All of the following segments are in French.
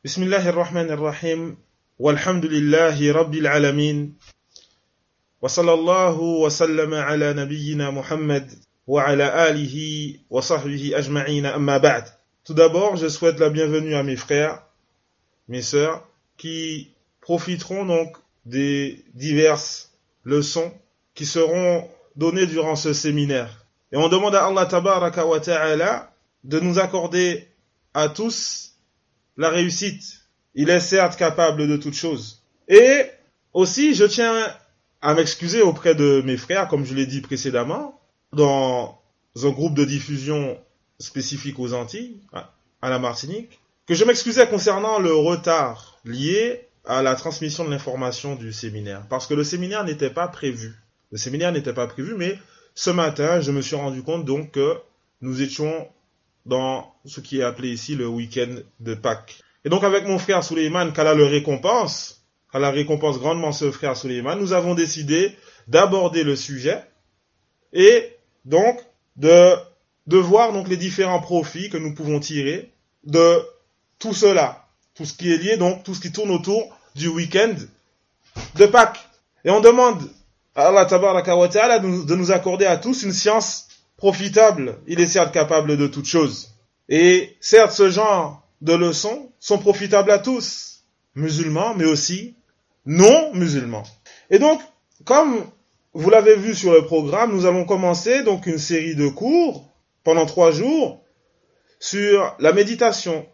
بسم الله الرحمن الرحيم والحمد لله رب العالمين وصلى الله وسلم على نبينا محمد وعلى آله وصحبه أجمعين أما بعد. Tout d'abord, je souhaite la bienvenue à mes frères, mes sœurs, qui profiteront donc des diverses leçons qui seront données durant ce séminaire. Et on demande à Allah Tabaraka wa Ta'ala de nous accorder à tous la réussite. Il est certes capable de toutes choses. Et aussi, je tiens à m'excuser auprès de mes frères, comme je l'ai dit précédemment, dans un groupe de diffusion spécifique aux Antilles, à la Martinique, que je m'excusais concernant le retard lié à la transmission de l'information du séminaire. Parce que le séminaire n'était pas prévu. Le séminaire n'était pas prévu, mais ce matin, je me suis rendu compte donc que nous étions dans ce qui est appelé ici le week-end de Pâques. Et donc avec mon frère Suleiman, qu'Allah le récompense, qu'Allah récompense grandement ce frère Suleiman, nous avons décidé d'aborder le sujet et donc de voir donc les différents profits que nous pouvons tirer de tout cela, tout ce qui est lié donc, tout ce qui tourne autour du week-end de Pâques. Et on demande à Allah Tabaraka wa Ta'ala de nous accorder à tous une science profitable. Il est certes capable de toutes choses. Et certes, ce genre de leçons sont profitables à tous, musulmans, mais aussi non musulmans. Et donc, comme vous l'avez vu sur le programme, nous allons commencer donc une série de cours pendant 3 jours sur la méditation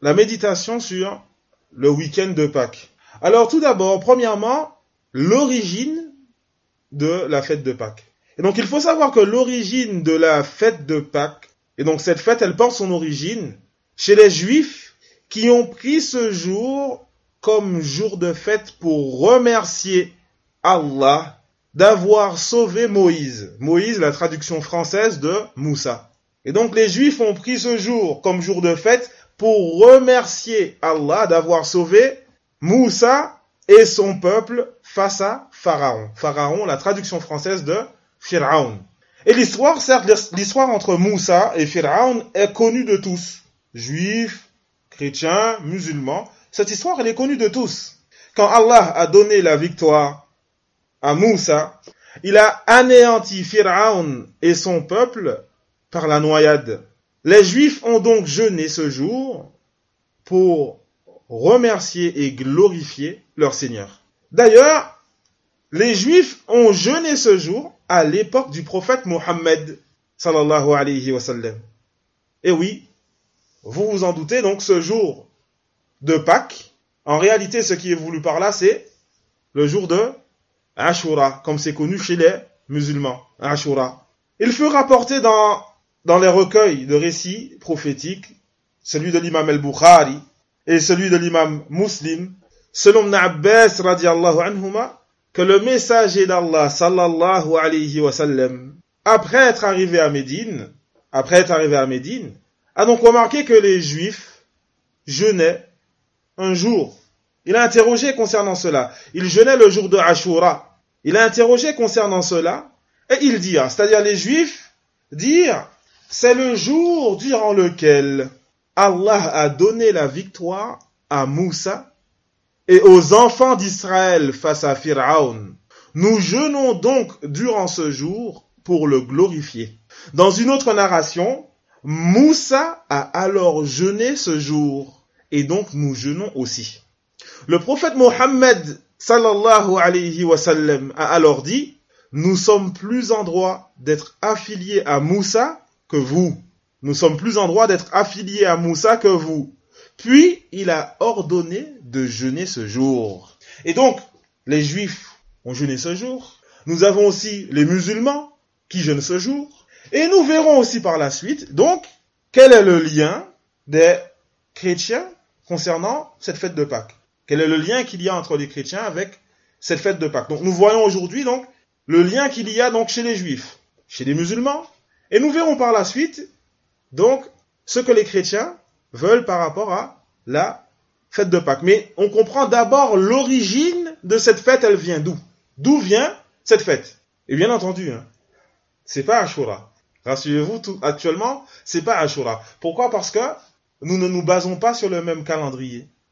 sur le week-end de Pâques. Alors tout d'abord, premièrement, l'origine de la fête de Pâques. Et donc il faut savoir que l'origine de la fête de Pâques, et donc cette fête, elle porte son origine chez les Juifs qui ont pris ce jour comme jour de fête pour remercier Allah d'avoir sauvé Moïse. Moïse, la traduction française de Moussa. Et donc les Juifs ont pris ce jour comme jour de fête pour remercier Allah d'avoir sauvé Moussa et son peuple face à Pharaon. Pharaon, la traduction française de Pharaon. Et l'histoire, certes, l'histoire entre Moussa et Pharaon est connue de tous. Juifs, chrétiens, musulmans. Cette histoire, elle est connue de tous. Quand Allah a donné la victoire à Moussa, il a anéanti Pharaon et son peuple par la noyade. Les Juifs ont donc jeûné ce jour pour remercier et glorifier leur Seigneur. D'ailleurs, les Juifs ont jeûné ce jour à l'époque du prophète Mohammed sallallahu alayhi wa sallam. Et oui, vous vous en doutez, donc ce jour de Pâques, en réalité ce qui est voulu par là, c'est le jour de Ashura, comme c'est connu chez les musulmans, Ashura. Il fut rapporté dans les recueils de récits prophétiques, celui de l'imam al-Bukhari et celui de l'imam Muslim, selon Ibn Abbas radiallahu anhuma, que le messager d'Allah sallallahu alayhi wa sallam, après être arrivé à Médine, a donc remarqué que les Juifs jeûnaient un jour. Il a interrogé concernant cela. Ils jeûnaient le jour de Ashura. Il a interrogé concernant cela et ils dirent, c'est-à-dire les Juifs dirent, c'est le jour durant lequel Allah a donné la victoire à Moussa et aux enfants d'Israël face à Pharaon. Nous jeûnons donc durant ce jour pour le glorifier. Dans une autre narration, Moussa a alors jeûné ce jour et donc nous jeûnons aussi. Le prophète Mohammed sallallahu alayhi wa sallam a alors dit, nous sommes plus en droit d'être affiliés à Moussa que vous. Nous sommes plus en droit d'être affiliés à Moussa que vous. Puis, il a ordonné de jeûner ce jour. Et donc, les Juifs ont jeûné ce jour. Nous avons aussi les musulmans qui jeûnent ce jour. Et nous verrons aussi par la suite, donc, quel est le lien des chrétiens concernant cette fête de Pâques. Quel est le lien qu'il y a entre les chrétiens avec cette fête de Pâques. Donc, nous voyons aujourd'hui, donc, le lien qu'il y a donc chez les Juifs, chez les musulmans. Et nous verrons par la suite, donc, ce que les chrétiens veulent par rapport à la fête de Pâques. Mais on comprend d'abord l'origine de cette fête, elle vient d'où? D'où vient cette fête? Et bien entendu, c'est pas Ashura. Rassurez-vous, actuellement, c'est pas Ashura. Pourquoi? Parce que nous ne nous basons pas sur le même calendrier.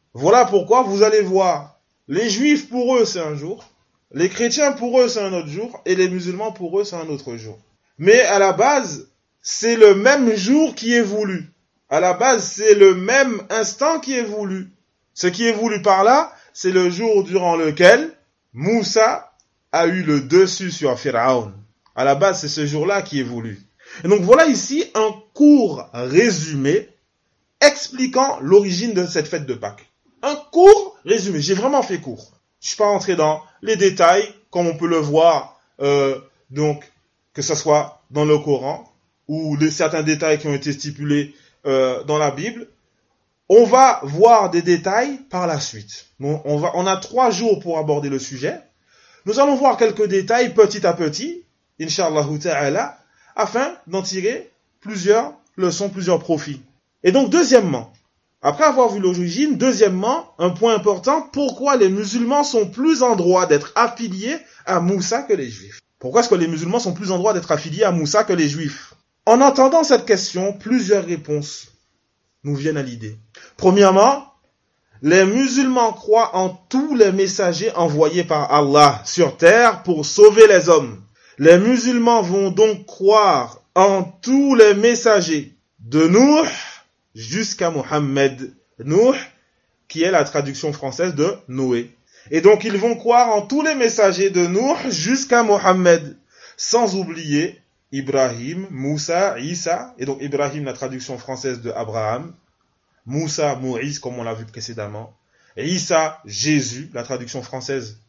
Voilà pourquoi vous allez voir, les juifs pour eux c'est un jour, les chrétiens pour eux c'est un autre jour, et les musulmans pour eux c'est un autre jour. Mais à la base, c'est le même jour qui est voulu. À la base, c'est le même instant qui est voulu. Ce qui est voulu par là, c'est le jour durant lequel Moussa a eu le dessus sur Pharaon. À la base, c'est ce jour-là qui est voulu. Et donc voilà ici un court résumé expliquant l'origine de cette fête de Pâques. Un court résumé, j'ai vraiment fait court. Je ne suis pas rentré dans les détails, comme on peut le voir, donc que ce soit dans le Coran, ou certains détails qui ont été stipulés dans la Bible. On va voir des détails par la suite. On a 3 jours pour aborder le sujet. Nous allons voir quelques détails petit à petit, Inch'Allah ta'ala, afin d'en tirer plusieurs leçons, plusieurs profits. Et donc, deuxièmement, après avoir vu l'origine, deuxièmement, un point important, pourquoi les musulmans sont plus en droit d'être affiliés à Moussa que les juifs? Pourquoi est-ce que les musulmans sont plus en droit d'être affiliés à Moussa que les juifs? En entendant cette question, plusieurs réponses nous viennent à l'idée. Premièrement, les musulmans croient en tous les messagers envoyés par Allah sur terre pour sauver les hommes. Les musulmans vont donc croire en tous les messagers de Nuh jusqu'à Mohammed. Nuh, qui est la traduction française de Noé. Et donc ils vont croire en tous les messagers de Nuh jusqu'à Mohammed, sans oublier Ibrahim, Moussa, Isa, et donc Ibrahim, la traduction française de Abraham, Moussa, Moïse, comme on l'a vu précédemment, et Isa, Jésus, la traduction française,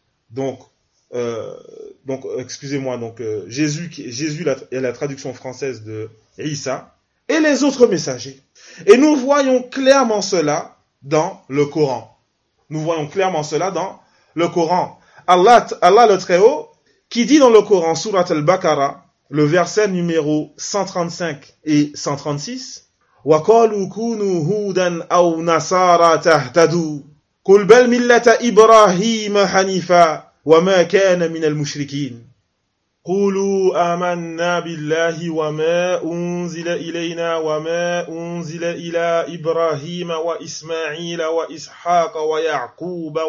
Jésus est la traduction française de Isa, et les autres messagers. Et nous voyons clairement cela dans le Coran. Nous voyons clairement cela dans le Coran. Allah le Très-Haut, qui dit dans le Coran, Surat al-Baqarah, le verset numéro 135 et 136, وَقَالُوا كُونُوا هُودًا أَوْ نَصَارَى تَهْتَدُوا قُلْ بَلْ مِلَّةَ إِبْرَاهِيمَ حَنِيفًا وَمَا كَانَ مِنَ الْمُشْرِكِينَ قُولُوا آمَنَّا بِاللَّهِ وَمَا أُنزِلَ إِلَيْنَا وَمَا أُنزِلَ إِلَى إِبْرَاهِيمَ وَإِسْمَاعِيلَ وَإِسْحَاقَ وَيَعْقُوبَ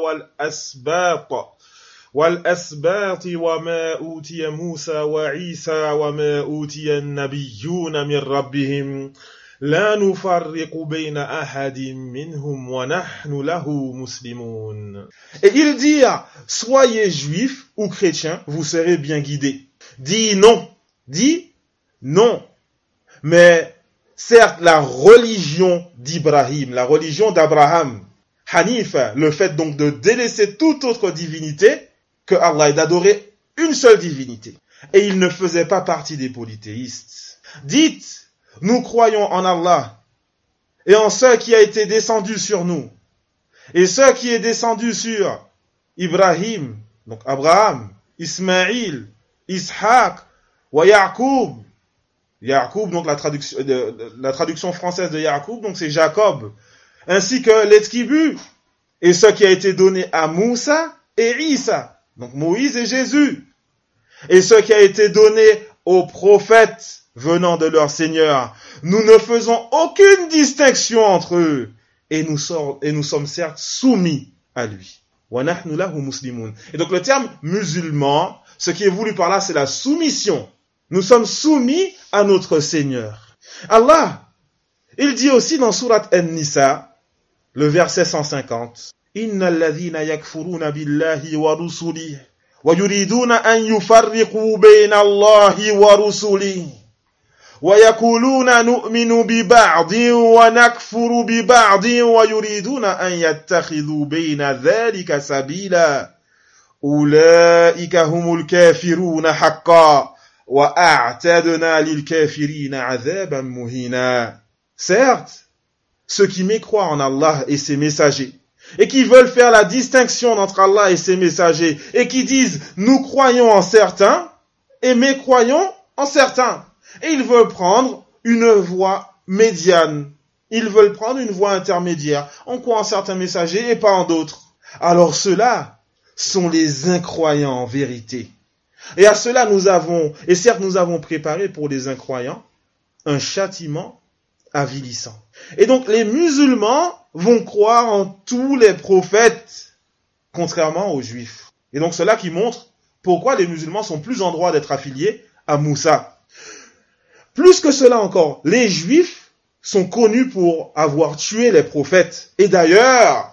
والأسباط وما أوتي موسى وعيسى وما أوتي النبيون من ربهم لا نفرق بين أحد منهم ونحن له مسلمون. Et ils dirent, soyez juifs ou chrétiens, vous serez bien guidés. Dis non. Mais certes, la religion d'Ibrahim, la religion d'Abraham, Hanif, le fait donc de délaisser toute autre divinité que Allah et d'adorer une seule divinité. Et il ne faisait pas partie des polythéistes. Dites, nous croyons en Allah et en ce qui a été descendu sur nous. Et ce qui est descendu sur Ibrahim, donc Abraham, Ismaïl, Ishaq, wa Ya'qub. Ya'qub, donc la traduction française de Ya'qub, donc c'est Jacob. Ainsi que les tribus. Et ce qui a été donné à Moussa et Isa. Donc Moïse et Jésus. Et ce qui a été donné aux prophètes venant de leur Seigneur. Nous ne faisons aucune distinction entre eux. Et nous sommes certes soumis à lui. Wa nahnu lahu muslimun. Et donc le terme musulman, ce qui est voulu par là, c'est la soumission. Nous sommes soumis à notre Seigneur. Allah, il dit aussi dans Surat An-Nisa, le verset 150, إن الذين يكفرون بالله ورسله ويريدون أن يفرقوا بين الله ورسله ويقولون نؤمن ببعض ونكفر ببعض ويريدون أن يتخذوا بين ذلك سبيلا أولئك هم الكافرون حقا وأعتدنا للكافرين عذابا مهينا. Certes, ceux qui mécroient en Allah et ses messagers, et qui veulent faire la distinction entre Allah et ses messagers, et qui disent, nous croyons en certains, et mécroyons en certains. Et ils veulent prendre une voie médiane. Ils veulent prendre une voie intermédiaire. On croit en certains messagers et pas en d'autres. Alors ceux-là sont les incroyants en vérité. Et à cela nous avons préparé pour les incroyants un châtiment avilissant. Et donc les musulmans vont croire en tous les prophètes, contrairement aux juifs. Et donc cela qui montre pourquoi les musulmans sont plus en droit d'être affiliés à Moussa. Plus que cela encore, les juifs sont connus pour avoir tué les prophètes. Et d'ailleurs,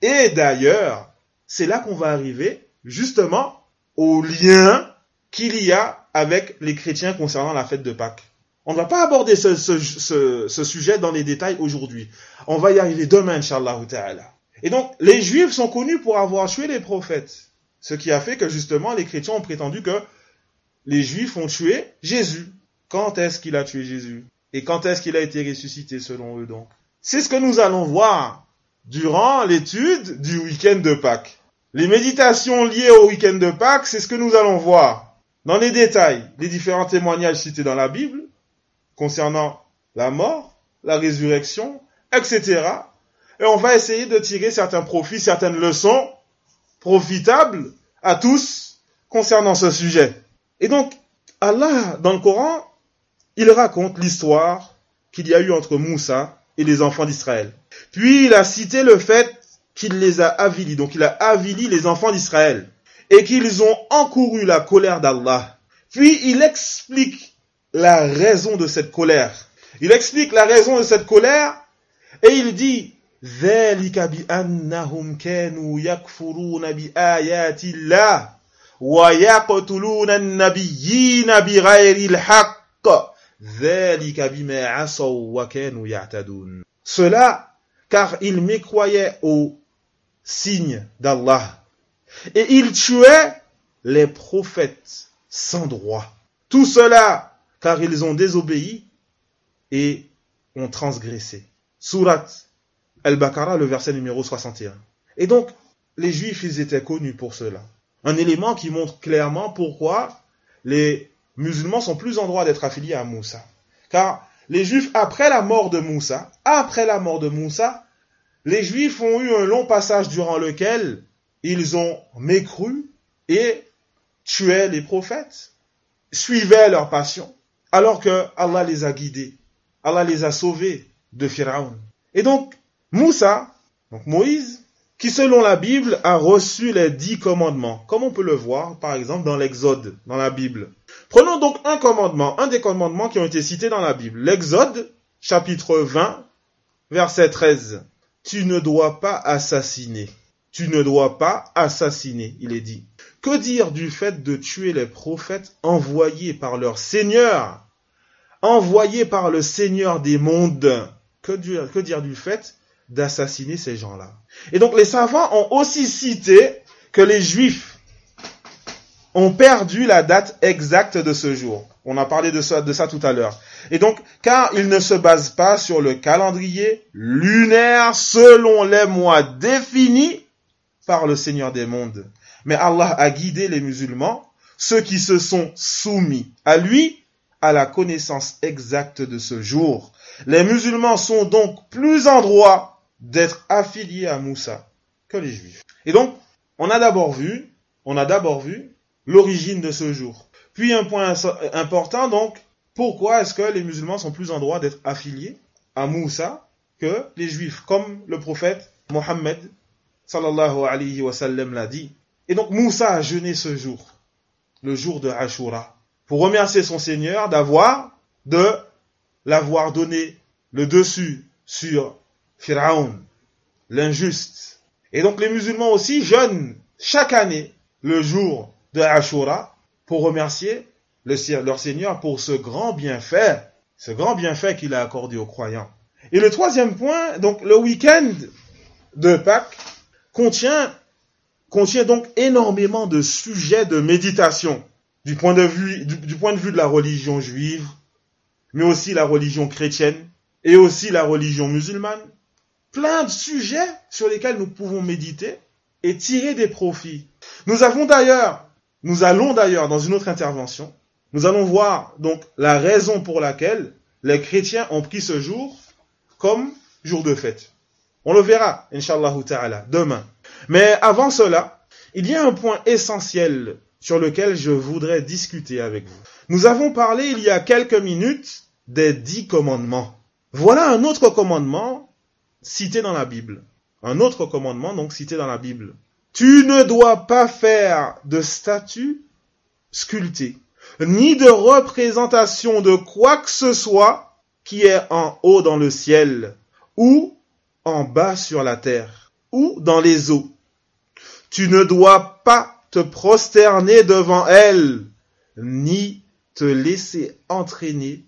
c'est là qu'on va arriver justement au lien qu'il y a avec les chrétiens concernant la fête de Pâques. On ne va pas aborder ce sujet dans les détails aujourd'hui. On va y arriver demain, Inch'Allah ta'ala. Et donc, les Juifs sont connus pour avoir tué les prophètes. Ce qui a fait que, justement, les chrétiens ont prétendu que les Juifs ont tué Jésus. Quand est-ce qu'il a tué Jésus? Et quand est-ce qu'il a été ressuscité, selon eux, donc? C'est ce que nous allons voir durant l'étude du week-end de Pâques. Les méditations liées au week-end de Pâques, c'est ce que nous allons voir dans les détails, les différents témoignages cités dans la Bible, concernant la mort, la résurrection, etc. Et on va essayer de tirer certains profits, certaines leçons profitables à tous concernant ce sujet. Et donc, Allah, dans le Coran, il raconte l'histoire qu'il y a eu entre Moussa et les enfants d'Israël. Puis il a cité le fait qu'il les a avilis, donc il a avili les enfants d'Israël, et qu'ils ont encouru la colère d'Allah. Puis il explique la raison de cette colère. Il explique la raison de cette colère et il dit ذَلِكَ بِأَنَّهُمْ كَانُوا يَكْفُرُونَ بِآيَاتِ اللَّهِ وَيَقْتُلُونَ النَّبِيِّينَ بِغَيْرِ الْحَقِّ ذَلِكَ بِمَا عَصَوْا وَكَانُوا يَعْتَدُونَ. Cela car ils mécroyaient aux signes d'Allah et ils tuaient les prophètes sans droit. Tout cela car ils ont désobéi et ont transgressé. Surat Al-Baqarah, le verset numéro 61. Et donc, les Juifs, ils étaient connus pour cela. Un élément qui montre clairement pourquoi les musulmans sont plus en droit d'être affiliés à Moussa. Car les Juifs, après la mort de Moussa, les Juifs ont eu un long passage durant lequel ils ont mécru et tuaient les prophètes, suivaient leur passion, alors que Allah les a guidés, Allah les a sauvés de Pharaon. Et donc, Moussa, donc Moïse, qui selon la Bible a reçu les 10 commandements, comme on peut le voir par exemple dans l'Exode, dans la Bible. Prenons donc un des commandements qui ont été cités dans la Bible. L'Exode, chapitre 20, verset 13. Tu ne dois pas assassiner. Tu ne dois pas assassiner, il est dit. Que dire du fait de tuer les prophètes envoyés par leur Seigneur, envoyés par le Seigneur des mondes? Que dire du fait d'assassiner ces gens-là? Et donc les savants ont aussi cité que les Juifs ont perdu la date exacte de ce jour. On a parlé de ça tout à l'heure. Et donc, car ils ne se basent pas sur le calendrier lunaire selon les mois définis par le Seigneur des mondes. Mais Allah a guidé les musulmans, ceux qui se sont soumis à lui, à la connaissance exacte de ce jour. Les musulmans sont donc plus en droit d'être affiliés à Moussa que les Juifs. Et donc, on a d'abord vu l'origine de ce jour. Puis un point important, donc, pourquoi est-ce que les musulmans sont plus en droit d'être affiliés à Moussa que les Juifs, comme le prophète Mohammed sallallahu alayhi wa sallam l'a dit. Et donc Moussa a jeûné ce jour, le jour de Ashura, pour remercier son Seigneur de l'avoir donné le dessus sur Pharaon, l'injuste. Et donc les musulmans aussi jeûnent chaque année le jour de Ashura pour remercier leur Seigneur pour ce grand bienfait qu'il a accordé aux croyants. Et le troisième point, donc le week-end de Pâques contient donc énormément de sujets de méditation du point de vue de la religion juive, mais aussi la religion chrétienne et aussi la religion musulmane. Plein de sujets sur lesquels nous pouvons méditer et tirer des profits. Nous allons d'ailleurs, dans une autre intervention, nous allons voir donc la raison pour laquelle les chrétiens ont pris ce jour comme jour de fête. On le verra, Inch'Allah ta'ala, demain. Mais avant cela, il y a un point essentiel sur lequel je voudrais discuter avec vous. Nous avons parlé il y a quelques minutes des 10 commandements. Voilà un autre commandement cité dans la Bible. Un autre commandement donc cité dans la Bible. Tu ne dois pas faire de statue sculptée, ni de représentation de quoi que ce soit qui est en haut dans le ciel, ou en bas sur la terre, ou dans les eaux. Tu ne dois pas te prosterner devant elles, ni te laisser entraîner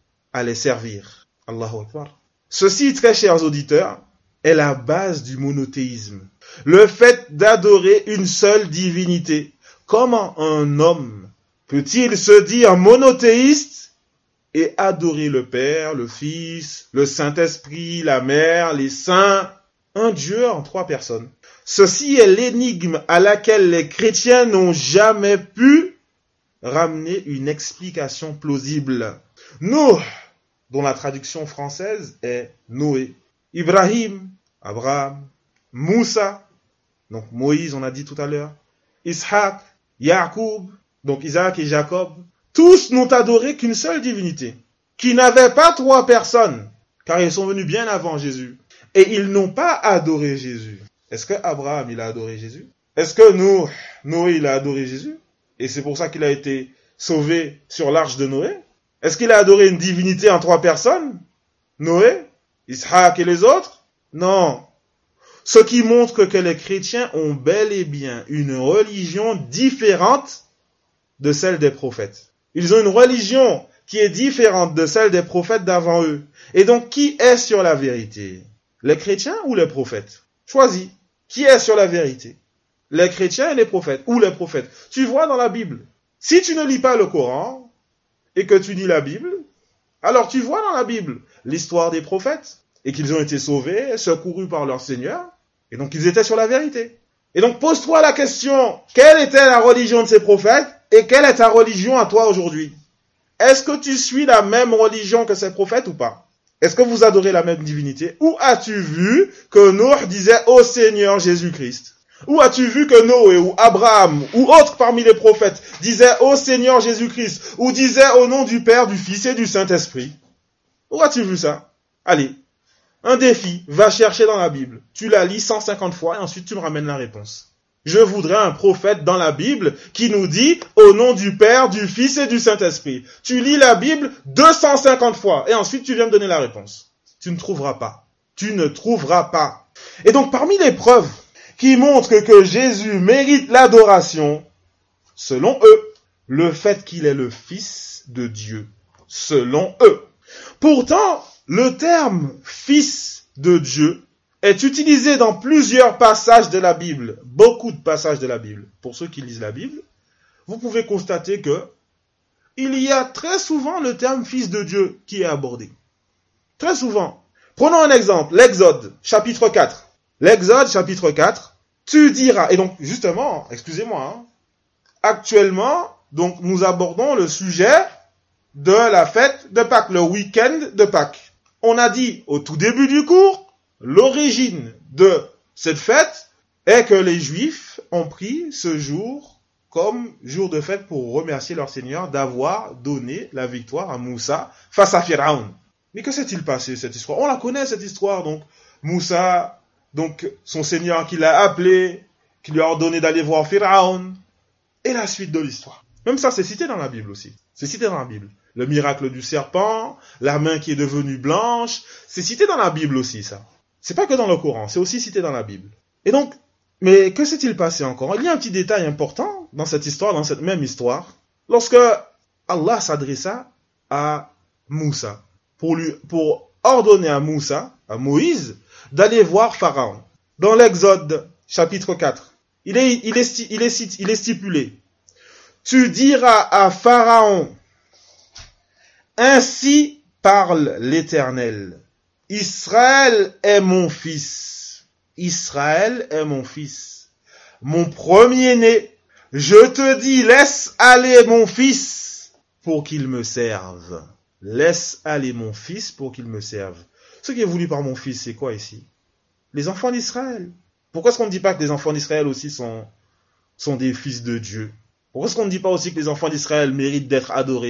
à les servir. Allahu Akbar. Ceci, très chers auditeurs, est la base du monothéisme. Le fait d'adorer une seule divinité. Comment un homme peut-il se dire monothéiste et adorer le Père, le Fils, le Saint-Esprit, la Mère, les saints, un Dieu en 3 personnes? Ceci est l'énigme à laquelle les chrétiens n'ont jamais pu ramener une explication plausible. Nuh, dont la traduction française est Noé. Ibrahim, Abraham, Moussa, donc Moïse, on a dit tout à l'heure, Ishaq, Yacoub, donc Isaac et Jacob, tous n'ont adoré qu'une seule divinité, qui n'avait pas 3 personnes, car ils sont venus bien avant Jésus. Et ils n'ont pas adoré Jésus. Est-ce que Abraham, il a adoré Jésus? Est-ce que Noé, il a adoré Jésus? Et c'est pour ça qu'il a été sauvé sur l'arche de Noé? Est-ce qu'il a adoré une divinité en 3 personnes? Noé, Ishaq et les autres? Non. Ce qui montre que les chrétiens ont bel et bien une religion différente de celle des prophètes. Ils ont une religion qui est différente de celle des prophètes d'avant eux. Et donc, qui est sur la vérité? Les chrétiens ou les prophètes? Choisis. Qui est sur la vérité? Les chrétiens et les prophètes, ou les prophètes. Tu vois dans la Bible. Si tu ne lis pas le Coran, et que tu lis la Bible, alors tu vois dans la Bible l'histoire des prophètes, et qu'ils ont été sauvés, secourus par leur Seigneur, et donc ils étaient sur la vérité. Et donc pose-toi la question, quelle était la religion de ces prophètes, et quelle est ta religion à toi aujourd'hui? Est-ce que tu suis la même religion que ces prophètes ou pas? Est-ce que vous adorez la même divinité? Où as-tu vu que Noé disait ô Seigneur Jésus-Christ? Où as-tu vu que Noé ou Abraham ou autre parmi les prophètes disait ô Seigneur Jésus-Christ? Ou disait au nom du Père, du Fils et du Saint-Esprit? Où as-tu vu ça? Allez, un défi, va chercher dans la Bible. Tu la lis 150 fois et ensuite tu me ramènes la réponse. Je voudrais un prophète dans la Bible qui nous dit au nom du Père, du Fils et du Saint-Esprit. Tu lis la Bible 250 fois et ensuite tu viens me donner la réponse. Tu ne trouveras pas. Tu ne trouveras pas. Et donc parmi les preuves qui montrent que Jésus mérite l'adoration, selon eux, le fait qu'il est le Fils de Dieu. Selon eux. Pourtant, le terme Fils de Dieu est utilisé dans plusieurs passages de la Bible, beaucoup de passages de la Bible. Pour ceux qui lisent la Bible, vous pouvez constater que il y a très souvent le terme Fils de Dieu qui est abordé. Très souvent. Prenons un exemple, l'Exode, chapitre 4. L'Exode, chapitre 4, tu diras, et donc justement, excusez-moi, actuellement, donc nous abordons le sujet de la fête de Pâques, le week-end de Pâques. On a dit au tout début du cours, l'origine de cette fête est que les Juifs ont pris ce jour comme jour de fête pour remercier leur Seigneur d'avoir donné la victoire à Moussa face à Pharaon. Mais que s'est-il passé cette histoire? On la connaît cette histoire, donc Moussa, donc son Seigneur qui l'a appelé, qui lui a ordonné d'aller voir Pharaon, et la suite de l'histoire. Même ça c'est cité dans la Bible aussi. C'est cité dans la Bible. Le miracle du serpent, la main qui est devenue blanche, c'est cité dans la Bible aussi ça. C'est pas que dans le Coran, c'est aussi cité dans la Bible. Et donc, mais que s'est-il passé encore? Il y a un petit détail important dans cette histoire, dans cette même histoire, lorsque Allah s'adressa à Moussa, pour ordonner à Moussa, à Moïse, d'aller voir Pharaon. Dans l'Exode, chapitre 4, il est stipulé, tu diras à Pharaon, ainsi parle l'Éternel. Israël est mon fils. Israël est mon fils. Mon premier-né. Je te dis, laisse aller mon fils pour qu'il me serve. Laisse aller mon fils pour qu'il me serve. Ce qui est voulu par mon fils, c'est quoi ici? Les enfants d'Israël. Pourquoi est-ce qu'on ne dit pas que les enfants d'Israël aussi sont des fils de Dieu? Pourquoi est-ce qu'on ne dit pas aussi que les enfants d'Israël méritent d'être adorés?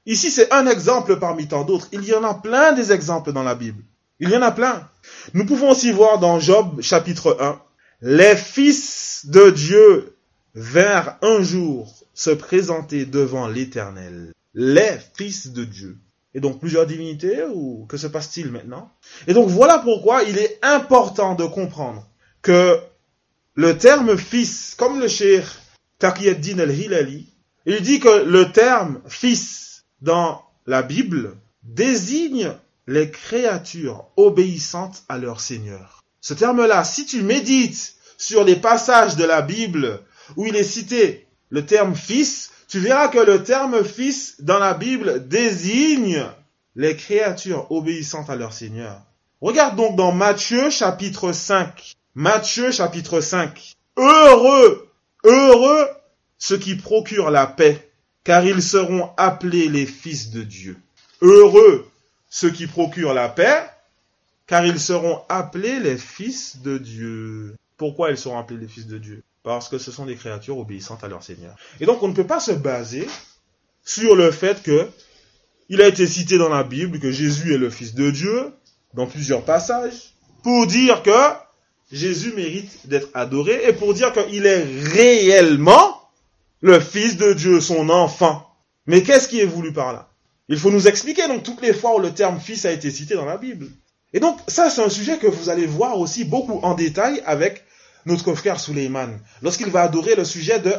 Ici, c'est un exemple parmi tant d'autres. Il y en a plein des exemples dans la Bible. Il y en a plein. Nous pouvons aussi voir dans Job, chapitre 1, les fils de Dieu vinrent un jour se présenter devant l'Éternel. Les fils de Dieu. Et donc plusieurs divinités, ou que se passe-t-il maintenant? Et donc voilà pourquoi il est important de comprendre que le terme fils, comme le cheikh Taqiyuddin al-Hilali, il dit que le terme fils dans la Bible désigne les créatures obéissantes à leur Seigneur. Ce terme-là, si tu médites sur les passages de la Bible où il est cité le terme fils, tu verras que le terme fils dans la Bible désigne les créatures obéissantes à leur Seigneur. Regarde donc dans Matthieu chapitre 5. Matthieu chapitre 5. Heureux ceux qui procurent la paix, car ils seront appelés les fils de Dieu. Heureux ceux qui procurent la paix, car ils seront appelés les fils de Dieu. Pourquoi ils seront appelés les fils de Dieu? Parce que ce sont des créatures obéissantes à leur Seigneur. Et donc on ne peut pas se baser sur le fait que il a été cité dans la Bible que Jésus est le fils de Dieu, dans plusieurs passages, pour dire que Jésus mérite d'être adoré et pour dire qu'il est réellement le fils de Dieu, son enfant. Mais qu'est-ce qui est voulu par là? Il faut nous expliquer donc toutes les fois où le terme fils a été cité dans la Bible. Et donc ça c'est un sujet que vous allez voir aussi beaucoup en détail avec notre frère Suleiman, lorsqu'il va aborder le sujet de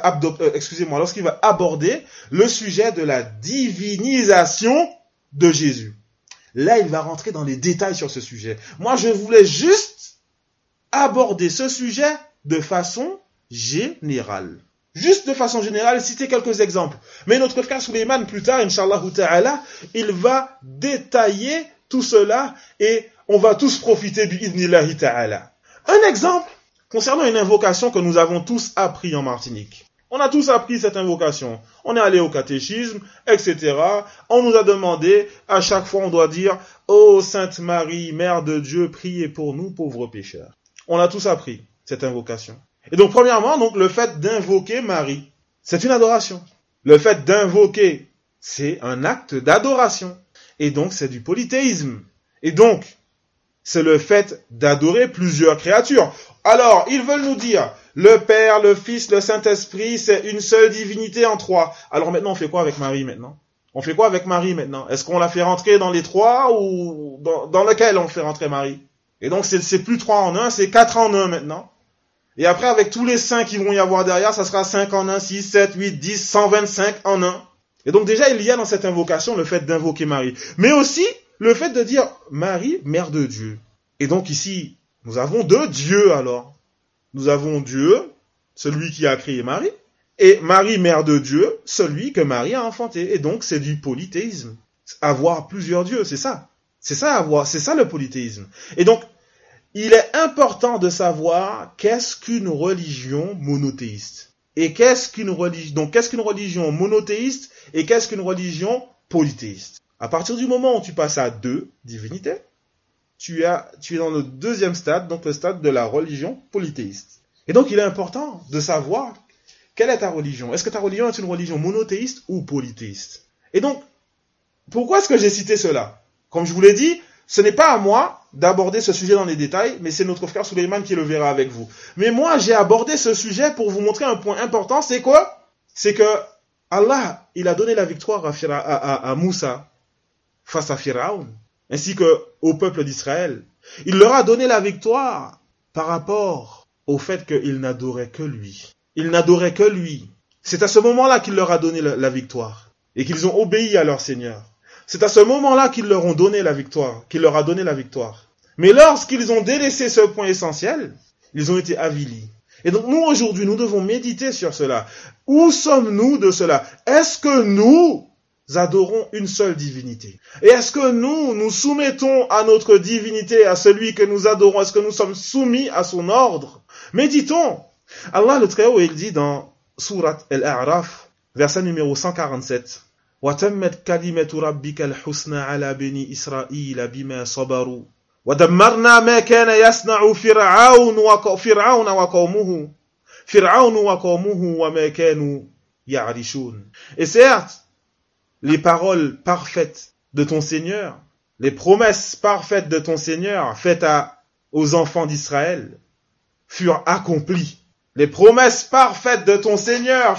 la divinisation de Jésus. Là, il va rentrer dans les détails sur ce sujet. Moi, je voulais juste aborder ce sujet de façon générale. Juste de façon générale, citer quelques exemples. Mais notre frère Suleiman, plus tard, Inch'Allah ta'ala, il va détailler tout cela et on va tous profiter bi'idnillahi ta'ala. Un exemple concernant une invocation que nous avons tous appris en Martinique. On a tous appris cette invocation. On est allé au catéchisme, etc. On nous a demandé, à chaque fois on doit dire « Ô Sainte Marie, Mère de Dieu, priez pour nous pauvres pécheurs ». On a tous appris cette invocation. Et donc premièrement, donc, le fait d'invoquer Marie, c'est une adoration. Le fait d'invoquer, c'est un acte d'adoration. Et donc c'est du polythéisme. Et donc, c'est le fait d'adorer plusieurs créatures. Alors, ils veulent nous dire, le Père, le Fils, le Saint-Esprit, c'est une seule divinité en trois. Alors maintenant, on fait quoi avec Marie maintenant? On fait quoi avec Marie maintenant? Est-ce qu'on la fait rentrer dans les trois ou dans lequel on fait rentrer Marie? Et donc, c'est plus 3 en 1, c'est 4 en 1 maintenant. Et après, avec tous les 5 qui vont y avoir derrière, ça sera 5 en 1, 6, 7, 8, 10, 125 en 1. Et donc déjà, il y a dans cette invocation le fait d'invoquer Marie. Mais aussi, le fait de dire Marie, Mère de Dieu. Et donc ici, nous avons 2 dieux alors. Nous avons Dieu, celui qui a créé Marie, et Marie, Mère de Dieu, celui que Marie a enfanté. Et donc c'est du polythéisme. Avoir plusieurs dieux, c'est ça. C'est ça le polythéisme. Et donc, il est important de savoir qu'est-ce qu'une religion monothéiste. Et qu'est-ce qu'une religion monothéiste et qu'est-ce qu'une religion polythéiste. À partir du moment où tu passes à 2 divinités, tu es dans le 2e stade, donc le stade de la religion polythéiste. Et donc il est important de savoir quelle est ta religion. Est-ce que ta religion est une religion monothéiste ou polythéiste? Et donc, pourquoi est-ce que j'ai cité cela? Comme je vous l'ai dit, ce n'est pas à moi d'aborder ce sujet dans les détails, mais c'est notre frère Suleiman qui le verra avec vous. Mais moi, j'ai abordé ce sujet pour vous montrer un point important, c'est quoi? C'est que Allah, il a donné la victoire à Moussa face à Pharaon, ainsi qu'au peuple d'Israël. Il leur a donné la victoire par rapport au fait qu'ils n'adoraient que lui. Ils n'adoraient que lui. C'est à ce moment-là qu'il leur a donné la victoire et qu'ils ont obéi à leur Seigneur. C'est à ce moment-là qu'il leur a donné la victoire. Mais lorsqu'ils ont délaissé ce point essentiel, ils ont été avilis. Et donc nous, aujourd'hui, nous devons méditer sur cela. Où sommes-nous de cela? Est-ce que nous adorons une seule divinité? Et est-ce que nous soumettons à notre divinité, à celui que nous adorons? Est-ce que nous sommes soumis à son ordre? Méditons. Allah le Très-Haut, il dit dans Surat Al-A'raf, verset numéro 147, وَتَمَّتْ كَلِمَةُ رَبِّكَ الْحُسْنَى عَلَى بَنِي إِسْرَائِيلَ بِمَا صَبَرُوا وَدَمَّرْنَا مَا كَانَ يَصْنَعُ فِرْعَوْنُ وَقَوْمُهُ وَمَا كَانُوا يَعْرِشُونَ. Et certes, les paroles parfaites de ton Seigneur, les promesses parfaites de ton Seigneur faites aux enfants d'Israël furent accomplies. Les promesses parfaites de ton Seigneur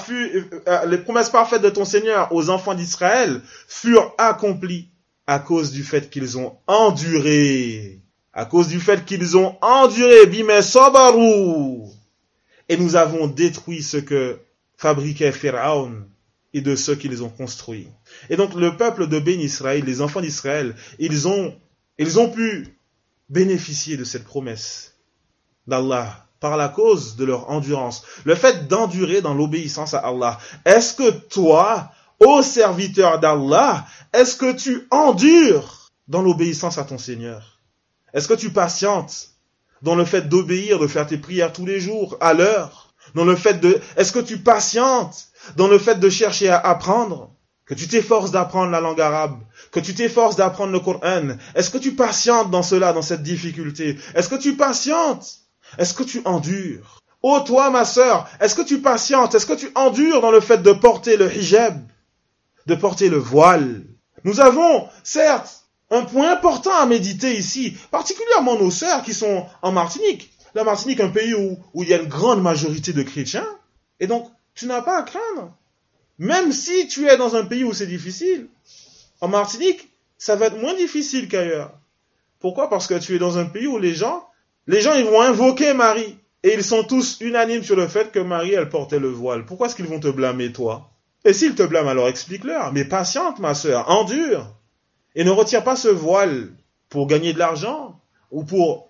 aux enfants d'Israël furent accomplies à cause du fait qu'ils ont enduré. À cause du fait qu'ils ont enduré, bima sabaru. Et nous avons détruit ce que fabriquait Pharaon et de ceux qui les ont construits. Et donc le peuple de Béni Israël, les enfants d'Israël, ils ont pu bénéficier de cette promesse d'Allah par la cause de leur endurance. Le fait d'endurer dans l'obéissance à Allah. Est-ce que toi, ô serviteur d'Allah, est-ce que tu endures dans l'obéissance à ton Seigneur? Est-ce que tu patientes dans le fait d'obéir, de faire tes prières tous les jours, à l'heure? Est-ce que tu patientes dans le fait de chercher à apprendre? Que tu t'efforces d'apprendre la langue arabe? Que tu t'efforces d'apprendre le Coran? Est-ce que tu patientes dans cela, dans cette difficulté? Est-ce que tu patientes? Est-ce que tu endures? Oh toi, ma sœur, est-ce que tu patientes? Est-ce que tu endures dans le fait de porter le hijab? De porter le voile? Nous avons, certes, un point important à méditer ici, particulièrement nos sœurs qui sont en Martinique. La Martinique, un pays où il y a une grande majorité de chrétiens. Et donc, tu n'as pas à craindre. Même si tu es dans un pays où c'est difficile, en Martinique, ça va être moins difficile qu'ailleurs. Pourquoi? Parce que tu es dans un pays où les gens, ils vont invoquer Marie. Et ils sont tous unanimes sur le fait que Marie, elle portait le voile. Pourquoi est-ce qu'ils vont te blâmer, toi? Et s'ils te blâment, alors explique-leur. Mais patiente, ma sœur, endure. Et ne retire pas ce voile pour gagner de l'argent ou pour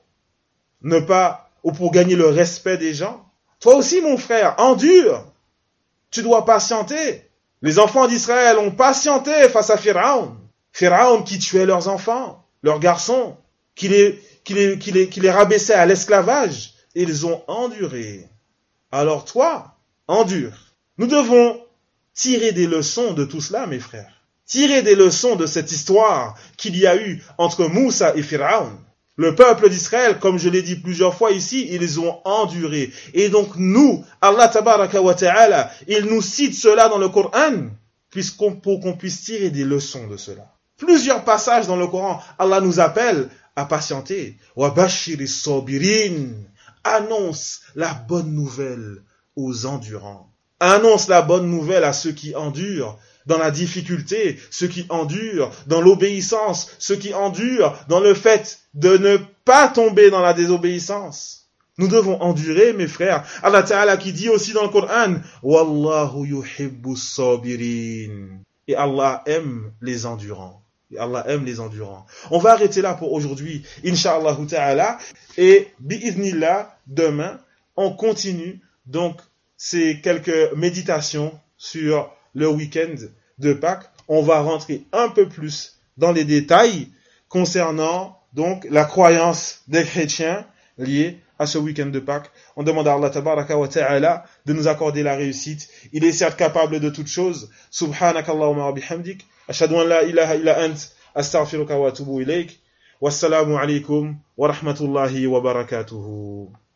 gagner le respect des gens. Toi aussi, mon frère, endure. Tu dois patienter. Les enfants d'Israël ont patienté face à Pharaon. Pharaon qui tuait leurs enfants, leurs garçons, qui les rabaissait à l'esclavage. Ils ont enduré. Alors toi, endure. Nous devons tirer des leçons de tout cela, mes frères. Tirer des leçons de cette histoire qu'il y a eu entre Moussa et Pharaon. Le peuple d'Israël, comme je l'ai dit plusieurs fois ici, ils ont enduré. Et donc nous, Allah tabaraka wa ta'ala, il nous cite cela dans le Coran, pour qu'on puisse tirer des leçons de cela. Plusieurs passages dans le Coran, Allah nous appelle à patienter. Wa bashiri sabirin. Annonce la bonne nouvelle aux endurants. Annonce la bonne nouvelle à ceux qui endurent dans la difficulté, ceux qui endurent dans l'obéissance, ceux qui endurent dans le fait de ne pas tomber dans la désobéissance. Nous devons endurer, mes frères. Allah Ta'ala qui dit aussi dans le Coran, Wallahu yuhibbu sabirin. Et Allah aime les endurants. Et Allah aime les endurants. On va arrêter là pour aujourd'hui, Inch'Allah Ta'ala. Et bi'idhnillah, demain, on continue donc ces quelques méditations sur le week-end de Pâques. On va rentrer un peu plus dans les détails concernant donc la croyance des chrétiens liée à ce week-end de Pâques. On demande à Allah tabaraka wa ta'ala de nous accorder la réussite. Il est certes capable de toutes choses. Subhanakallahumma wa bihamdik. Ashhadu an la ilaha illa ant. Astaghfiruka wa atubu ilayk. Wassalamu alaykum wa rahmatullahi wa barakatuhu.